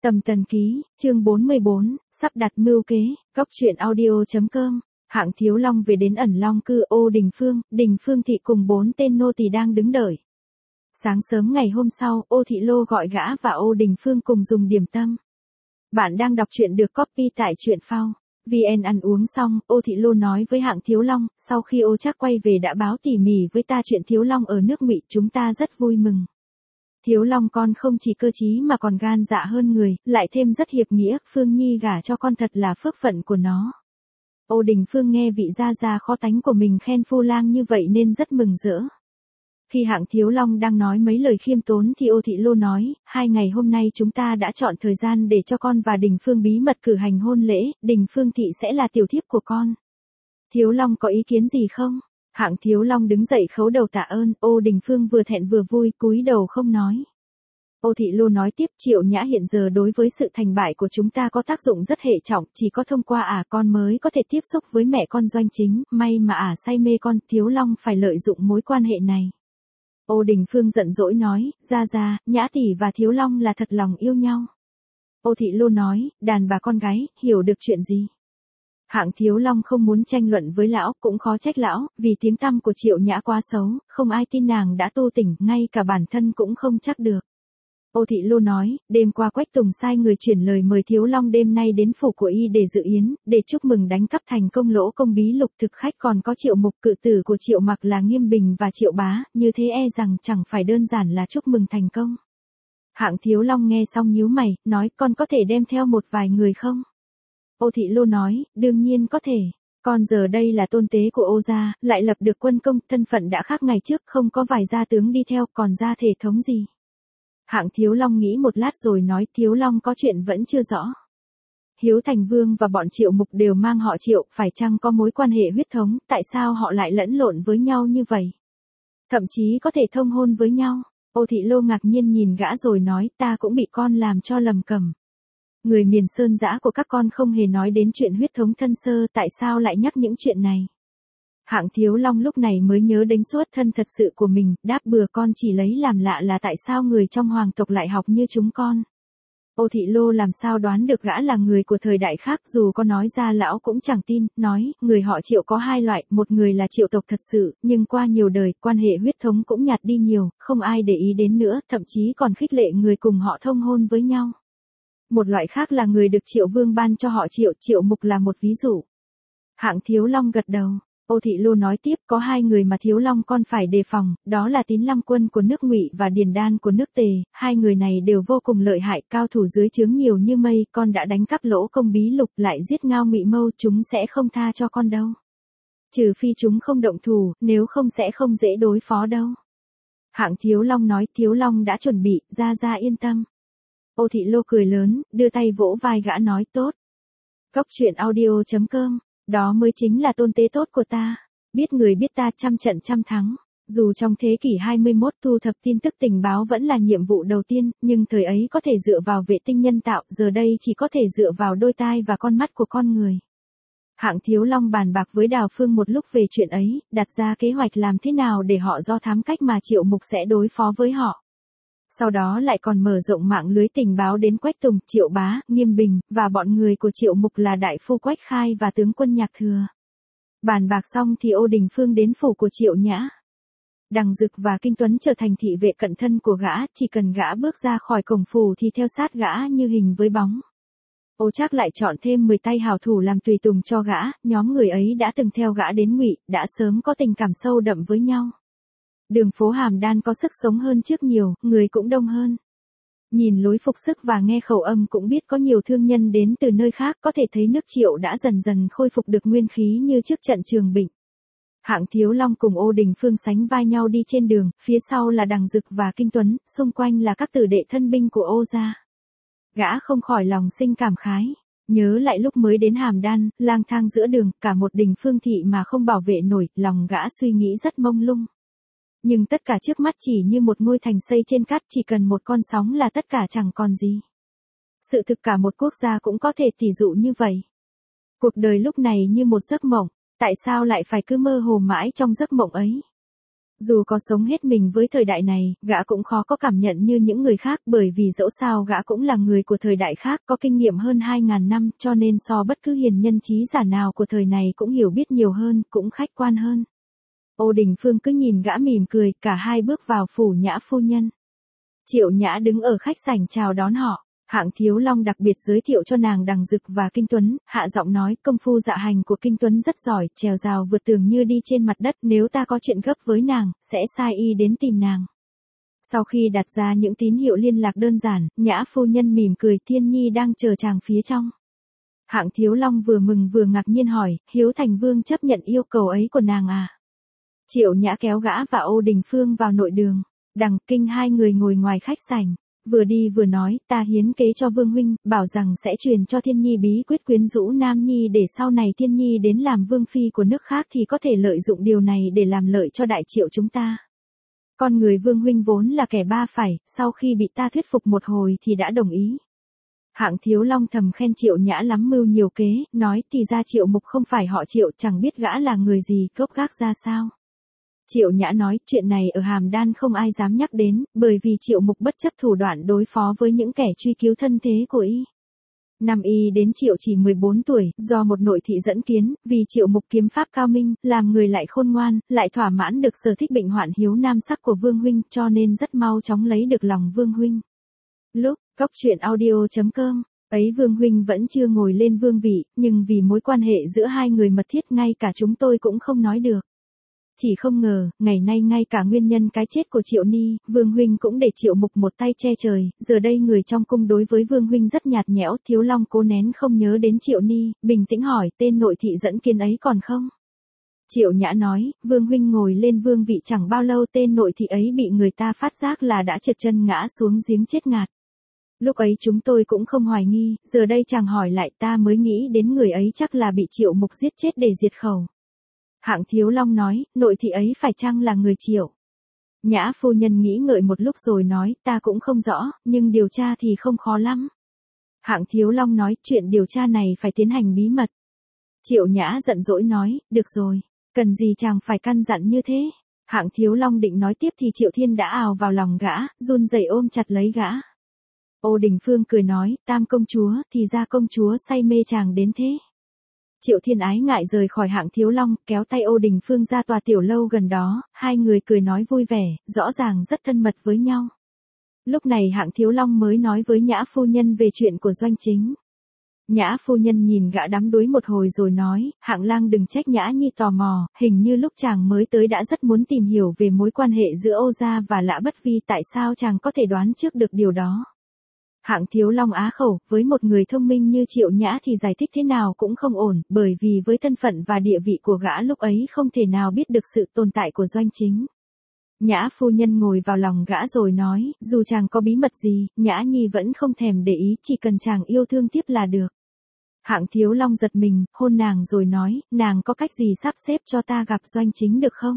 Tầm tần ký, chương 44, sắp đặt mưu kế, góc truyện audio.com, Hạng Thiếu Long về đến ẩn long cư Ô Đình Phương Thị cùng 4 tên nô tỳ đang đứng đợi. Sáng sớm ngày hôm sau, Ô Thị Lô gọi gã và Ô Đình Phương cùng dùng điểm tâm. Bạn đang đọc truyện được copy tại truyện phao. VN ăn uống xong, Ô Thị Lô nói với Hạng Thiếu Long, sau khi Ô Trác quay về đã báo tỉ mỉ với ta chuyện Thiếu Long ở nước Ngụy, chúng ta rất vui mừng. Thiếu Long con không chỉ cơ trí mà còn gan dạ hơn người, lại thêm rất hiệp nghĩa, Phương Nhi gả cho con thật là phước phận của nó. Ô Đình Phương nghe vị gia gia khó tánh của mình khen phu lang như vậy nên rất mừng rỡ. Khi Hạng Thiếu Long đang nói mấy lời khiêm tốn thì Ô Thị Lô nói, 2 ngày hôm nay chúng ta đã chọn thời gian để cho con và Đình Phương bí mật cử hành hôn lễ, Đình Phương Thị sẽ là tiểu thiếp của con. Thiếu Long có ý kiến gì không? Hạng Thiếu Long đứng dậy khấu đầu tạ ơn, Ô Đình Phương vừa thẹn vừa vui, cúi đầu không nói. Ô Thị Lô nói tiếp, Triệu Nhã hiện giờ đối với sự thành bại của chúng ta có tác dụng rất hệ trọng, chỉ có thông qua con mới có thể tiếp xúc với mẹ con Doanh Chính, may mà say mê con, Thiếu Long phải lợi dụng mối quan hệ này. Ô Đình Phương giận dỗi nói, gia, Nhã tỷ và Thiếu Long là thật lòng yêu nhau. Ô Thị Lô nói, đàn bà con gái, hiểu được chuyện gì? Hạng Thiếu Long không muốn tranh luận với lão, cũng khó trách lão, vì tiếng tăm của Triệu Nhã quá xấu, không ai tin nàng đã tu tỉnh, ngay cả bản thân cũng không chắc được. Ô Thị Lô nói, đêm qua Quách Tùng sai người chuyển lời mời Thiếu Long đêm nay đến phủ của y để dự yến, để chúc mừng đánh cắp thành công lỗ công bí lục thực khách, còn có Triệu Mục cự tử của Triệu Mặc là Nghiêm Bình và Triệu Bá, như thế rằng chẳng phải đơn giản là chúc mừng thành công. Hạng Thiếu Long nghe xong nhíu mày, nói con có thể đem theo một vài người không? Ô Thị Lô nói, đương nhiên có thể. Con giờ đây là tôn tế của Ô gia, lại lập được quân công, thân phận đã khác ngày trước, không có vài gia tướng đi theo, còn gia thể thống gì. Hạng Thiếu Long nghĩ một lát rồi nói, Thiếu Long có chuyện vẫn chưa rõ. Hiếu Thành Vương và bọn Triệu Mục đều mang họ Triệu, phải chăng có mối quan hệ huyết thống, tại sao họ lại lẫn lộn với nhau như vậy? Thậm chí có thể thông hôn với nhau. Ô Thị Lô ngạc nhiên nhìn gã rồi nói, ta cũng bị con làm cho lầm cầm. Người miền Sơn Dã của các con không hề nói đến chuyện huyết thống thân sơ, tại sao lại nhắc những chuyện này? Hạng Thiếu Long lúc này mới nhớ đến xuất thân thật sự của mình, đáp bừa, con chỉ lấy làm lạ là tại sao người trong hoàng tộc lại học như chúng con. Ô Thị Lô làm sao đoán được gã là người của thời đại khác, dù có nói ra lão cũng chẳng tin, nói, người họ Triệu có 2 loại, một người là Triệu tộc thật sự, nhưng qua nhiều đời, quan hệ huyết thống cũng nhạt đi nhiều, không ai để ý đến nữa, thậm chí còn khích lệ người cùng họ thông hôn với nhau. Một loại khác là người được Triệu Vương ban cho họ Triệu, Triệu Mục là một ví dụ. Hạng Thiếu Long gật đầu. Ô Thị Lô nói tiếp, có 2 người mà Thiếu Long con phải đề phòng, đó là Tín Lăng Quân của nước Ngụy và Điền Đan của nước Tề, 2 người này đều vô cùng lợi hại, cao thủ dưới trướng nhiều như mây, con đã đánh cắp lỗ công bí lục lại giết Ngao Ngụy Mâu, chúng sẽ không tha cho con đâu. Trừ phi chúng không động thủ, nếu không sẽ không dễ đối phó đâu. Hạng Thiếu Long nói, Thiếu Long đã chuẩn bị, gia yên tâm. Ô Thị Lô cười lớn, đưa tay vỗ vai gã nói, tốt. Góc truyện audio.com, đó mới chính là tôn tế tốt của ta. Biết người biết ta, trăm trận trăm thắng. Dù trong thế kỷ 21 thu thập tin tức tình báo vẫn là nhiệm vụ đầu tiên, nhưng thời ấy có thể dựa vào vệ tinh nhân tạo, giờ đây chỉ có thể dựa vào đôi tai và con mắt của con người. Hạng Thiếu Long bàn bạc với Đào Phương một lúc về chuyện ấy, đặt ra kế hoạch làm thế nào để họ do thám cách mà Triệu Mục sẽ đối phó với họ. Sau đó lại còn mở rộng mạng lưới tình báo đến Quách Tùng, Triệu Bá, Nghiêm Bình, và bọn người của Triệu Mục là đại phu Quách Khai và tướng quân Nhạc Thừa. Bàn bạc xong thì Ô Đình Phương đến phủ của Triệu Nhã. Đằng Dực và Kinh Tuấn trở thành thị vệ cận thân của gã, chỉ cần gã bước ra khỏi cổng phủ thì theo sát gã như hình với bóng. Ô Trác lại chọn thêm 10 tay hảo thủ làm tùy tùng cho gã, nhóm người ấy đã từng theo gã đến Ngụy, đã sớm có tình cảm sâu đậm với nhau. Đường phố Hàm Đan có sức sống hơn trước nhiều, người cũng đông hơn. Nhìn lối phục sức và nghe khẩu âm cũng biết có nhiều thương nhân đến từ nơi khác, có thể thấy nước Triệu đã dần dần khôi phục được nguyên khí như trước trận Trường Bỉnh. Hạng Thiếu Long cùng Ô Đình Phương sánh vai nhau đi trên đường, phía sau là Đằng Dực và Kinh Tuấn, xung quanh là các tử đệ thân binh của Ô gia. Gã không khỏi lòng sinh cảm khái. Nhớ lại lúc mới đến Hàm Đan, lang thang giữa đường, cả một Đình Phương thị mà không bảo vệ nổi, lòng gã suy nghĩ rất mông lung. Nhưng tất cả trước mắt chỉ như một ngôi thành xây trên cát, chỉ cần một con sóng là tất cả chẳng còn gì. Sự thực cả một quốc gia cũng có thể tỉ dụ như vậy. Cuộc đời lúc này như một giấc mộng, tại sao lại phải cứ mơ hồ mãi trong giấc mộng ấy? Dù có sống hết mình với thời đại này, gã cũng khó có cảm nhận như những người khác bởi vì dẫu sao gã cũng là người của thời đại khác có kinh nghiệm hơn 2.000 năm cho nên so bất cứ hiền nhân trí giả nào của thời này cũng hiểu biết nhiều hơn, cũng khách quan hơn. Ô Đình Phương cứ nhìn gã mỉm cười, cả hai bước vào phủ Nhã phu nhân. Triệu Nhã đứng ở khách sảnh chào đón họ. Hạng Thiếu Long đặc biệt giới thiệu cho nàng Đằng Dực và Kinh Tuấn, hạ giọng nói công phu dạ hành của Kinh Tuấn rất giỏi, trèo rào vượt tường như đi trên mặt đất, nếu ta có chuyện gấp với nàng, sẽ sai y đến tìm nàng. Sau khi đặt ra những tín hiệu liên lạc đơn giản, Nhã phu nhân mỉm cười, Thiên Nhi đang chờ chàng phía trong. Hạng Thiếu Long vừa mừng vừa ngạc nhiên hỏi, Hiếu Thành Vương chấp nhận yêu cầu ấy của nàng à? Triệu Nhã kéo gã và Ô Đình Phương vào nội đường. Đằng Kinh hai người ngồi ngoài khách sảnh. Vừa đi vừa nói, ta hiến kế cho Vương huynh, bảo rằng sẽ truyền cho Thiên Nhi bí quyết quyến rũ Nam Nhi để sau này Thiên Nhi đến làm vương phi của nước khác thì có thể lợi dụng điều này để làm lợi cho đại Triệu chúng ta. Con người Vương huynh vốn là kẻ ba phải, sau khi bị ta thuyết phục một hồi thì đã đồng ý. Hạng Thiếu Long thầm khen Triệu Nhã lắm mưu nhiều kế, nói thì ra Triệu Mục không phải họ Triệu, chẳng biết gã là người gì, gốc gác ra sao. Triệu Nhã nói, chuyện này ở Hàm Đan không ai dám nhắc đến, bởi vì Triệu Mục bất chấp thủ đoạn đối phó với những kẻ truy cứu thân thế của y. Năm y đến Triệu chỉ 14 tuổi, do một nội thị dẫn kiến, vì Triệu Mục kiếm pháp cao minh, làm người lại khôn ngoan, lại thỏa mãn được sở thích bệnh hoạn hiếu nam sắc của Vương huynh, cho nên rất mau chóng lấy được lòng Vương huynh. Lúc, goctruyện.audio.com, ấy Vương huynh vẫn chưa ngồi lên vương vị, nhưng vì mối quan hệ giữa hai người mật thiết ngay cả chúng tôi cũng không nói được. Chỉ không ngờ, ngày nay ngay cả nguyên nhân cái chết của Triệu Ni, Vương huynh cũng để Triệu Mục một tay che trời, giờ đây người trong cung đối với Vương huynh rất nhạt nhẽo, Thiếu Long cố nén không nhớ đến Triệu Ni, bình tĩnh hỏi, tên nội thị dẫn kiến ấy còn không? Triệu Nhã nói, Vương huynh ngồi lên vương vị chẳng bao lâu tên nội thị ấy bị người ta phát giác là đã trượt chân ngã xuống giếng chết ngạt. Lúc ấy chúng tôi cũng không hoài nghi, giờ đây chàng hỏi lại ta mới nghĩ đến người ấy chắc là bị Triệu Mục giết chết để diệt khẩu. Hạng Thiếu Long nói, nội thị ấy phải chăng là người Triệu? Nhã phu nhân nghĩ ngợi một lúc rồi nói, ta cũng không rõ, nhưng điều tra thì không khó lắm. Hạng Thiếu Long nói, chuyện điều tra này phải tiến hành bí mật. Triệu Nhã giận dỗi nói, được rồi, cần gì chàng phải căn dặn như thế? Hạng Thiếu Long định nói tiếp thì Triệu Thiên đã ào vào lòng gã, run rẩy ôm chặt lấy gã. Ô Đình Phương cười nói, Tam công chúa, thì ra công chúa say mê chàng đến thế. Triệu Thiên ái ngại rời khỏi Hạng Thiếu Long, kéo tay Ô Đình Phương ra tòa tiểu lâu gần đó, hai người cười nói vui vẻ, rõ ràng rất thân mật với nhau. Lúc này Hạng Thiếu Long mới nói với Nhã phu nhân về chuyện của Doanh Chính. Nhã phu nhân nhìn gã đắm đuối một hồi rồi nói, Hạng lang đừng trách Nhã nhi tò mò, hình như lúc chàng mới tới đã rất muốn tìm hiểu về mối quan hệ giữa Ô gia và Lã Bất Vi, tại sao chàng có thể đoán trước được điều đó. Hạng Thiếu Long á khẩu, với một người thông minh như Triệu Nhã thì giải thích thế nào cũng không ổn, bởi vì với thân phận và địa vị của gã lúc ấy không thể nào biết được sự tồn tại của Doanh Chính. Nhã phu nhân ngồi vào lòng gã rồi nói, dù chàng có bí mật gì, Nhã nhi vẫn không thèm để ý, chỉ cần chàng yêu thương tiếp là được. Hạng Thiếu Long giật mình, hôn nàng rồi nói, nàng có cách gì sắp xếp cho ta gặp Doanh Chính được không?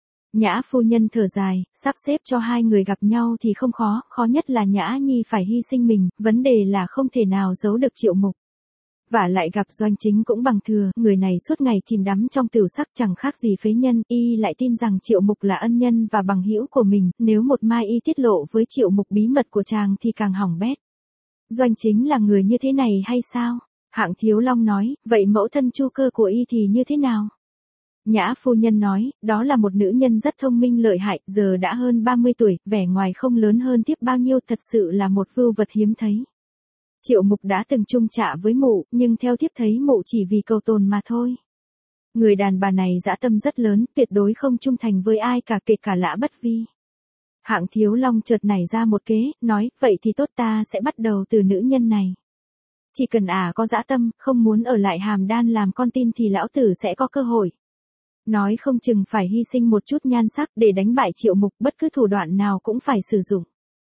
Nhã phu nhân thở dài, sắp xếp cho hai người gặp nhau thì không khó, khó nhất là Nhã nhi phải hy sinh mình, vấn đề là không thể nào giấu được Triệu Mục. Và lại gặp Doanh Chính cũng bằng thừa, người này suốt ngày chìm đắm trong tửu sắc chẳng khác gì phế nhân, y lại tin rằng Triệu Mục là ân nhân và bằng hữu của mình, nếu một mai y tiết lộ với Triệu Mục bí mật của chàng thì càng hỏng bét. Doanh Chính là người như thế này hay sao? Hạng Thiếu Long nói, vậy mẫu thân Chu Cơ của y thì như thế nào? Nhã phu nhân nói, đó là một nữ nhân rất thông minh lợi hại, giờ đã hơn 30 tuổi, vẻ ngoài không lớn hơn tiếp bao nhiêu, thật sự là một vưu vật hiếm thấy. Triệu Mục đã từng chung chạ với mụ, nhưng theo thiếp thấy mụ chỉ vì cầu tồn mà thôi. Người đàn bà này dã tâm rất lớn, tuyệt đối không trung thành với ai cả, kể cả Lã Bất Vi. Hạng Thiếu Long chợt nảy ra một kế, nói, vậy thì tốt, ta sẽ bắt đầu từ nữ nhân này. Chỉ cần có dã tâm, không muốn ở lại Hàm Đan làm con tin thì lão tử sẽ có cơ hội. Nói không chừng phải hy sinh một chút nhan sắc để đánh bại Triệu Mục, bất cứ thủ đoạn nào cũng phải sử dụng.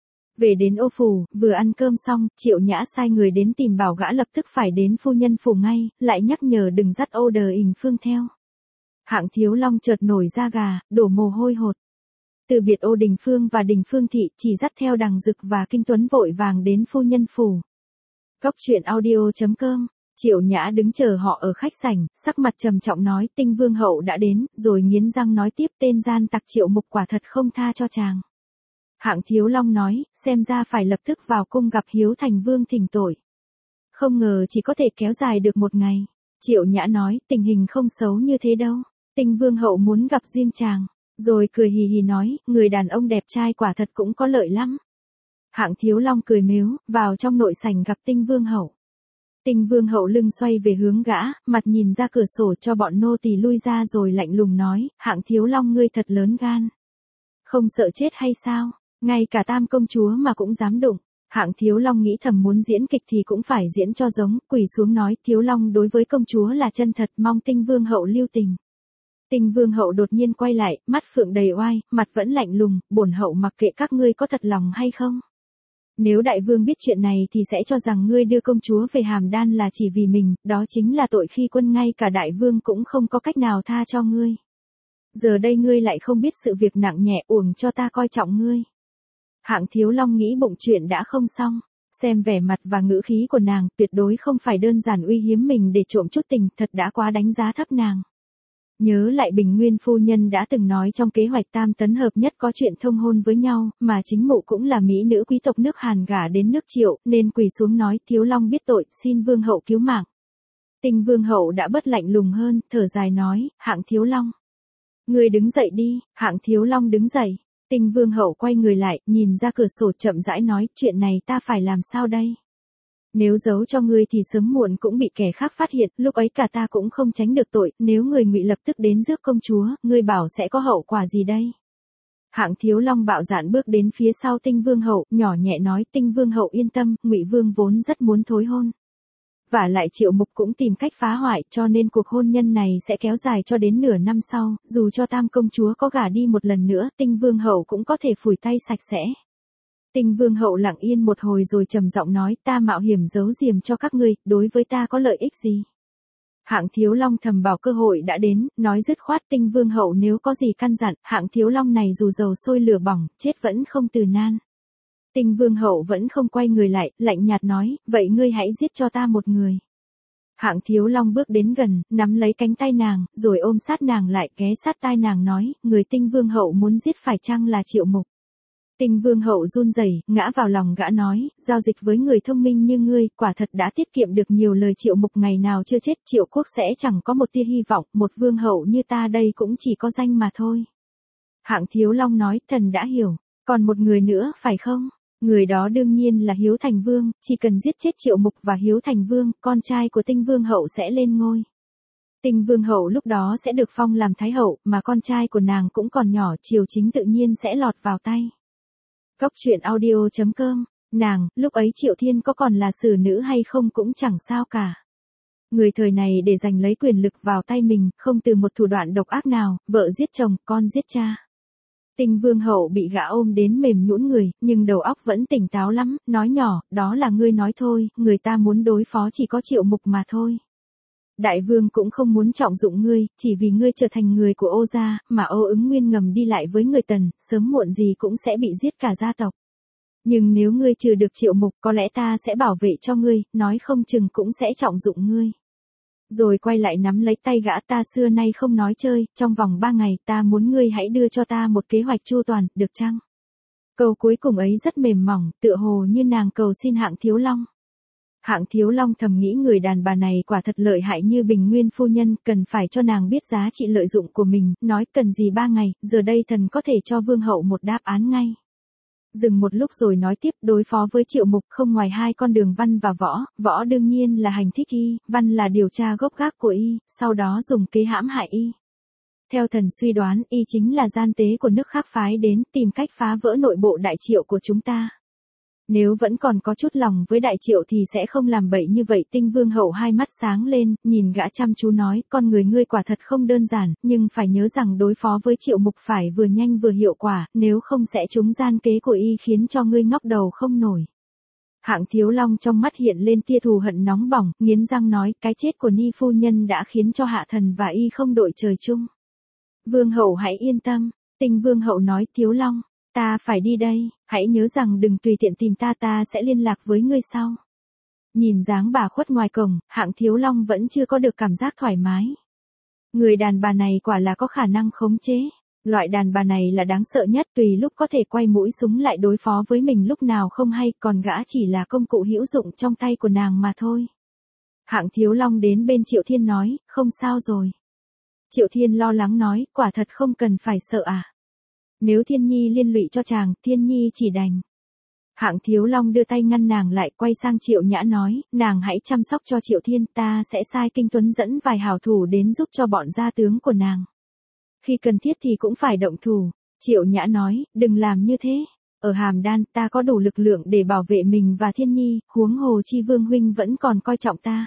Về đến Ô phủ, vừa ăn cơm xong, Triệu Nhã sai người đến tìm bảo gã lập tức phải đến phu nhân phủ ngay, lại nhắc nhở đừng dắt Ô Đình Phương theo. Hạng Thiếu Long chợt nổi da gà, đổ mồ hôi hột. Từ biệt Ô Đình Phương và Đình Phương thị, chỉ dắt theo Đằng Dực và Kinh Tuấn vội vàng đến phu nhân phủ. Goctruyện.audio.com Triệu Nhã đứng chờ họ ở khách sảnh, sắc mặt trầm trọng nói Tinh Vương hậu đã đến, rồi nghiến răng nói tiếp tên gian tặc Triệu Mục quả thật không tha cho chàng. Hạng Thiếu Long nói, xem ra phải lập tức vào cung gặp Hiếu Thành Vương thỉnh tội. Không ngờ chỉ có thể kéo dài được một ngày. Triệu Nhã nói, tình hình không xấu như thế đâu. Tinh Vương hậu muốn gặp riêng chàng. Rồi cười hì hì nói, người đàn ông đẹp trai quả thật cũng có lợi lắm. Hạng Thiếu Long cười mếu, vào trong nội sảnh gặp Tinh Vương hậu. Tinh Vương hậu lưng xoay về hướng gã, mặt nhìn ra cửa sổ cho bọn nô tỳ lui ra rồi lạnh lùng nói, Hạng Thiếu Long ngươi thật lớn gan. Không sợ chết hay sao? Ngay cả Tam công chúa mà cũng dám đụng. Hạng Thiếu Long nghĩ thầm muốn diễn kịch thì cũng phải diễn cho giống, quỳ xuống nói, Thiếu Long đối với công chúa là chân thật, mong Tinh Vương hậu lưu tình. Tinh Vương hậu đột nhiên quay lại, mắt phượng đầy oai, mặt vẫn lạnh lùng, bổn hậu mặc kệ các ngươi có thật lòng hay không. Nếu đại vương biết chuyện này thì sẽ cho rằng ngươi đưa công chúa về Hàm Đan là chỉ vì mình, đó chính là tội khi quân, ngay cả đại vương cũng không có cách nào tha cho ngươi. Giờ đây ngươi lại không biết sự việc nặng nhẹ, uổng cho ta coi trọng ngươi. Hạng Thiếu Long nghĩ bụng chuyện đã không xong, xem vẻ mặt và ngữ khí của nàng, tuyệt đối không phải đơn giản uy hiếp mình để trộm chút tình, thật đã quá đánh giá thấp nàng. Nhớ lại Bình Nguyên phu nhân đã từng nói trong kế hoạch tam tấn hợp nhất có chuyện thông hôn với nhau, mà chính mụ cũng là mỹ nữ quý tộc nước Hàn gả đến nước Triệu, nên quỳ xuống nói, Thiếu Long biết tội, xin Vương hậu cứu mạng. Tinh Vương hậu đã bớt lạnh lùng hơn, thở dài nói, Hạng Thiếu Long. Người đứng dậy đi. Hạng Thiếu Long đứng dậy. Tinh Vương hậu quay người lại, nhìn ra cửa sổ chậm rãi nói, chuyện này ta phải làm sao đây? Nếu giấu cho ngươi thì sớm muộn cũng bị kẻ khác phát hiện, lúc ấy cả ta cũng không tránh được tội, nếu người ngụy lập tức đến rước công chúa, ngươi bảo sẽ có hậu quả gì đây? Hạng Thiếu Long bạo dạn bước đến phía sau Tinh Vương hậu, nhỏ nhẹ nói, Tinh Vương hậu yên tâm, Ngụy Vương vốn rất muốn thối hôn. Vả lại Triệu Mục cũng tìm cách phá hoại, cho nên cuộc hôn nhân này sẽ kéo dài cho đến nửa năm sau, dù cho Tam công chúa có gả đi một lần nữa, Tinh Vương hậu cũng có thể phủi tay sạch sẽ. Tinh Vương hậu lặng yên một hồi rồi trầm giọng nói, ta mạo hiểm giấu giềm cho các ngươi, đối với ta có lợi ích gì? Hạng Thiếu Long thầm bảo cơ hội đã đến, nói dứt khoát, Tinh Vương hậu nếu có gì căn dặn, Hạng Thiếu Long này dù dầu sôi lửa bỏng, chết vẫn không từ nan. Tinh Vương hậu vẫn không quay người lại, lạnh nhạt nói, vậy ngươi hãy giết cho ta một người. Hạng Thiếu Long bước đến gần, nắm lấy cánh tay nàng, rồi ôm sát nàng lại, ghé sát tai nàng nói, người Tinh Vương hậu muốn giết phải chăng là Triệu Mục? Tinh Vương hậu run rẩy, ngã vào lòng gã nói, giao dịch với người thông minh như ngươi, quả thật đã tiết kiệm được nhiều lời. Triệu Mục ngày nào chưa chết, Triệu quốc sẽ chẳng có một tia hy vọng, một vương hậu như ta đây cũng chỉ có danh mà thôi. Hạng Thiếu Long nói, thần đã hiểu, còn một người nữa phải không? Người đó đương nhiên là Hiếu Thành Vương, chỉ cần giết chết Triệu Mục và Hiếu Thành Vương, con trai của Tinh Vương hậu sẽ lên ngôi. Tinh Vương hậu lúc đó sẽ được phong làm Thái hậu, mà con trai của nàng cũng còn nhỏ, triều chính tự nhiên sẽ lọt vào tay. Góc truyện audio.com, nàng, lúc ấy Triệu Thiên có còn là xử nữ hay không cũng chẳng sao cả. Người thời này để giành lấy quyền lực vào tay mình, không từ một thủ đoạn độc ác nào, vợ giết chồng, con giết cha. Tinh Vương hậu bị gã ôm đến mềm nhũn người, nhưng đầu óc vẫn tỉnh táo lắm, nói nhỏ, đó là ngươi nói thôi, người ta muốn đối phó chỉ có Triệu Mục mà thôi. Đại vương cũng không muốn trọng dụng ngươi, chỉ vì ngươi trở thành người của Ô gia, mà Ô Ứng Nguyên ngầm đi lại với người Tần, sớm muộn gì cũng sẽ bị giết cả gia tộc. Nhưng nếu ngươi trừ được Triệu Mục, có lẽ ta sẽ bảo vệ cho ngươi, nói không chừng cũng sẽ trọng dụng ngươi. Rồi quay lại nắm lấy tay gã, ta xưa nay không nói chơi, trong vòng 3 ngày ta muốn ngươi hãy đưa cho ta một kế hoạch chu toàn, được chăng? Câu cuối cùng ấy rất mềm mỏng, tựa hồ như nàng cầu xin Hạng Thiếu Long. Hạng Thiếu Long thầm nghĩ người đàn bà này quả thật lợi hại như Bình Nguyên phu nhân, cần phải cho nàng biết giá trị lợi dụng của mình, nói cần gì 3 ngày, giờ đây thần có thể cho vương hậu một đáp án ngay. Dừng một lúc rồi nói tiếp, đối phó với Triệu Mục không ngoài 2 con đường, văn và võ, võ đương nhiên là hành thích y, văn là điều tra gốc gác của y, sau đó dùng kế hãm hại y. Theo thần suy đoán, y chính là gian tế của nước khác phái đến, tìm cách phá vỡ nội bộ Đại Triệu của chúng ta. Nếu vẫn còn có chút lòng với Đại Triệu thì sẽ không làm bậy như vậy. Tinh Vương hậu hai mắt sáng lên, nhìn gã chăm chú nói, con người ngươi quả thật không đơn giản, nhưng phải nhớ rằng đối phó với Triệu Mục phải vừa nhanh vừa hiệu quả, nếu không sẽ trúng gian kế của y khiến cho ngươi ngóc đầu không nổi. Hạng Thiếu Long trong mắt hiện lên tia thù hận nóng bỏng, nghiến răng nói, cái chết của Ni phu nhân đã khiến cho hạ thần và y không đội trời chung. Vương hậu hãy yên tâm. Tinh Vương hậu nói, Thiếu Long, ta phải đi đây, hãy nhớ rằng đừng tùy tiện tìm ta, ta sẽ liên lạc với ngươi sau. Nhìn dáng bà khuất ngoài cổng, Hạng Thiếu Long vẫn chưa có được cảm giác thoải mái. Người đàn bà này quả là có khả năng khống chế. Loại đàn bà này là đáng sợ nhất, tùy lúc có thể quay mũi súng lại đối phó với mình lúc nào không hay, còn gã chỉ là công cụ hữu dụng trong tay của nàng mà thôi. Hạng Thiếu Long đến bên Triệu Thiên nói, không sao rồi. Triệu Thiên lo lắng nói, quả thật không cần phải sợ à. Nếu Thiên Nhi liên lụy cho chàng, Thiên Nhi chỉ đành. Hạng Thiếu Long đưa tay ngăn nàng lại, quay sang Triệu Nhã nói, nàng hãy chăm sóc cho Triệu Thiên, ta sẽ sai Kinh Tuấn dẫn vài hảo thủ đến giúp cho bọn gia tướng của nàng. Khi cần thiết thì cũng phải động thủ. Triệu Nhã nói, đừng làm như thế. Ở Hàm Đan ta có đủ lực lượng để bảo vệ mình và Thiên Nhi, huống hồ chi Vương huynh vẫn còn coi trọng ta.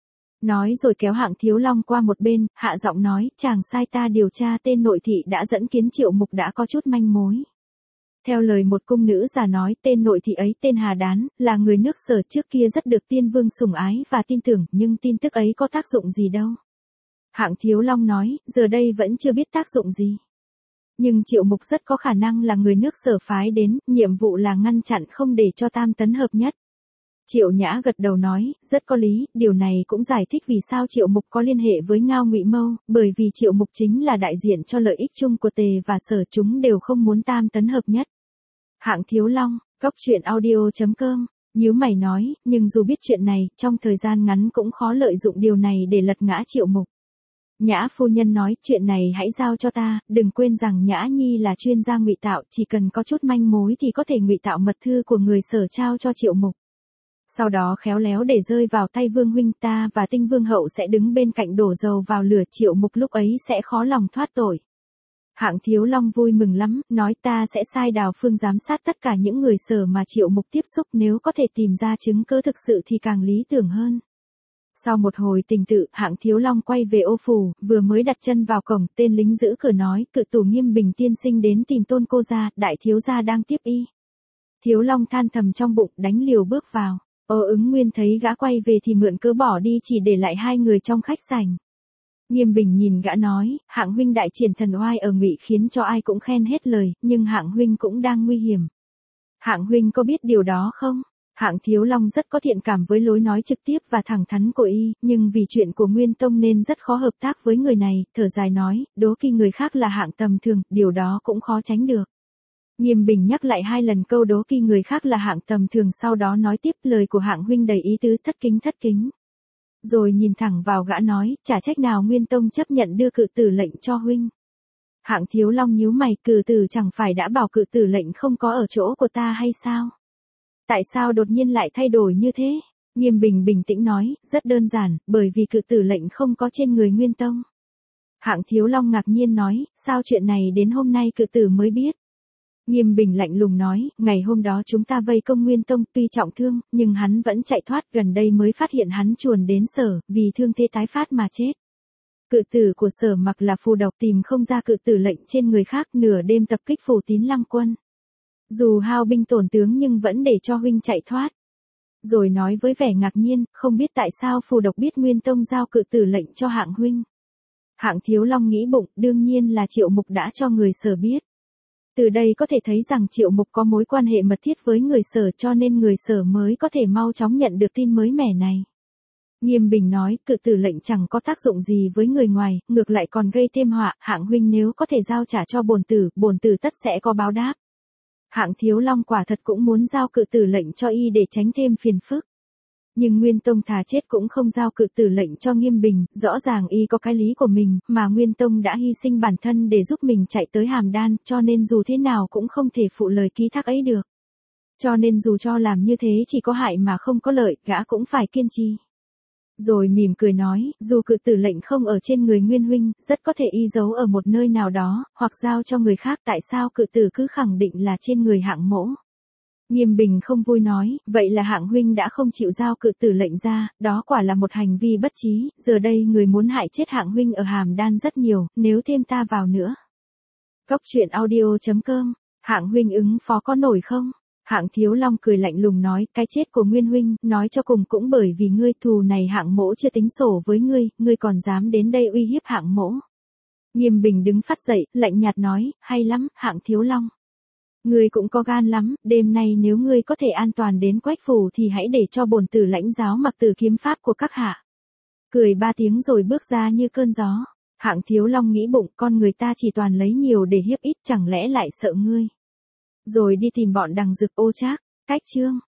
Nói rồi kéo Hạng Thiếu Long qua một bên, hạ giọng nói, chàng sai ta điều tra tên nội thị đã dẫn kiến Triệu Mục đã có chút manh mối. Theo lời một cung nữ già nói, tên nội thị ấy tên Hà Đán, là người nước Sở, trước kia rất được Tiên Vương sủng ái và tin tưởng, nhưng tin tức ấy có tác dụng gì đâu. Hạng Thiếu Long nói, giờ đây vẫn chưa biết tác dụng gì. Nhưng Triệu Mục rất có khả năng là người nước Sở phái đến, nhiệm vụ là ngăn chặn không để cho Tam Tấn hợp nhất. Triệu Nhã gật đầu nói, rất có lý, điều này cũng giải thích vì sao Triệu Mục có liên hệ với Ngao Ngụy Mâu, bởi vì Triệu Mục chính là đại diện cho lợi ích chung của Tề và Sở, chúng đều không muốn Tam Tấn hợp nhất. Hạng Thiếu Long, Cóc Truyện Audio.com, nhíu mày nói, nhưng dù biết chuyện này, trong thời gian ngắn cũng khó lợi dụng điều này để lật ngã Triệu Mục. Nhã phu nhân nói, chuyện này hãy giao cho ta, đừng quên rằng Nhã Nhi là chuyên gia ngụy tạo, chỉ cần có chút manh mối thì có thể ngụy tạo mật thư của người Sở trao cho Triệu Mục. Sau đó khéo léo để rơi vào tay Vương huynh, ta và Tinh Vương hậu sẽ đứng bên cạnh đổ dầu vào lửa, Triệu Mục lúc ấy sẽ khó lòng thoát tội. Hạng Thiếu Long vui mừng lắm, nói ta sẽ sai Đào Phương giám sát tất cả những người Sở mà Triệu Mục tiếp xúc, nếu có thể tìm ra chứng cứ thực sự thì càng lý tưởng hơn. Sau một hồi tình tự, Hạng Thiếu Long quay về ô phủ, vừa mới đặt chân vào cổng, tên lính giữ cửa nói, cự tù Nghiêm Bình tiên sinh đến tìm Tôn cô gia, đại thiếu gia đang tiếp y. Thiếu Long than thầm trong bụng, đánh liều bước vào. Ứng Nguyên thấy gã quay về thì mượn cớ bỏ đi, chỉ để lại hai người trong khách sảnh. Nghiêm Bình nhìn gã nói, Hạng huynh đại triển thần oai ở Ngụy khiến cho ai cũng khen hết lời, nhưng Hạng huynh cũng đang nguy hiểm. Hạng huynh có biết điều đó không? Hạng Thiếu Long rất có thiện cảm với lối nói trực tiếp và thẳng thắn của y, nhưng vì chuyện của Nguyên Tông nên rất khó hợp tác với người này, thở dài nói, đố kỵ người khác là hạng tầm thường, điều đó cũng khó tránh được. Nghiêm Bình nhắc lại 2 lần câu đố kỵ người khác là hạng tầm thường, sau đó nói tiếp, lời của Hạng huynh đầy ý tứ, thất kính. Rồi nhìn thẳng vào gã nói, chả trách nào Nguyên Tông chấp nhận đưa cự tử lệnh cho huynh. Hạng Thiếu Long nhíu mày, cự tử chẳng phải đã bảo cự tử lệnh không có ở chỗ của ta hay sao? Tại sao đột nhiên lại thay đổi như thế? Nghiêm Bình bình tĩnh nói, rất đơn giản, bởi vì cự tử lệnh không có trên người Nguyên Tông. Hạng Thiếu Long ngạc nhiên nói, sao chuyện này đến hôm nay cự tử mới biết? Nghiêm Bình lạnh lùng nói, ngày hôm đó chúng ta vây công Nguyên Tông, tuy trọng thương, nhưng hắn vẫn chạy thoát, gần đây mới phát hiện hắn chuồn đến Sở, vì thương thế tái phát mà chết. Cự tử của Sở Mặc là phù độc, tìm không ra cự tử lệnh trên người khác, nửa đêm tập kích Phủ Tín Lăng quân. Dù hao binh tổn tướng nhưng vẫn để cho huynh chạy thoát. Rồi nói với vẻ ngạc nhiên, không biết tại sao phù độc biết Nguyên Tông giao cự tử lệnh cho Hạng huynh. Hạng Thiếu Long nghĩ bụng, đương nhiên là Triệu Mục đã cho người Sở biết. Từ đây có thể thấy rằng Triệu Mục có mối quan hệ mật thiết với người Sở, cho nên người Sở mới có thể mau chóng nhận được tin mới mẻ này. Nghiêm Bình nói, cự tử lệnh chẳng có tác dụng gì với người ngoài, ngược lại còn gây thêm họa, Hạng huynh nếu có thể giao trả cho bổn tử tất sẽ có báo đáp. Hạng Thiếu Long quả thật cũng muốn giao cự tử lệnh cho y để tránh thêm phiền phức. Nhưng Nguyên Tông thà chết cũng không giao cự tử lệnh cho Nghiêm Bình, rõ ràng y có cái lý của mình, mà Nguyên Tông đã hy sinh bản thân để giúp mình chạy tới Hàm Đan, cho nên dù thế nào cũng không thể phụ lời ký thác ấy được. Cho nên dù cho làm như thế chỉ có hại mà không có lợi, gã cũng phải kiên trì. Rồi mỉm cười nói, dù cự tử lệnh không ở trên người Nguyên huynh, rất có thể y giấu ở một nơi nào đó, hoặc giao cho người khác, tại sao cự tử cứ khẳng định là trên người Hạng mỗ? Nghiêm Bình không vui nói, vậy là Hạng huynh đã không chịu giao cự tử lệnh ra, đó quả là một hành vi bất trí, giờ đây người muốn hại chết Hạng huynh ở Hàm Đan rất nhiều, nếu thêm ta vào nữa. Cóc Truyện Audio.com, Hạng huynh ứng phó có nổi không? Hạng Thiếu Long cười lạnh lùng nói, cái chết của Nguyên huynh, nói cho cùng cũng bởi vì ngươi, thù này Hạng mỗ chưa tính sổ với ngươi còn dám đến đây uy hiếp Hạng mỗ. Nghiêm Bình đứng phát dậy, lạnh nhạt nói, hay lắm, Hạng Thiếu Long. Ngươi cũng có gan lắm, đêm nay nếu ngươi có thể an toàn đến Quách phủ thì hãy để cho bổn tử lãnh giáo mặc tử kiếm pháp của các hạ. Cười 3 tiếng rồi bước ra như cơn gió. Hạng Thiếu Long nghĩ bụng, con người ta chỉ toàn lấy nhiều để hiếp ít, chẳng lẽ lại sợ ngươi. Rồi đi tìm bọn Đằng Dực Ô Trác. Cách chương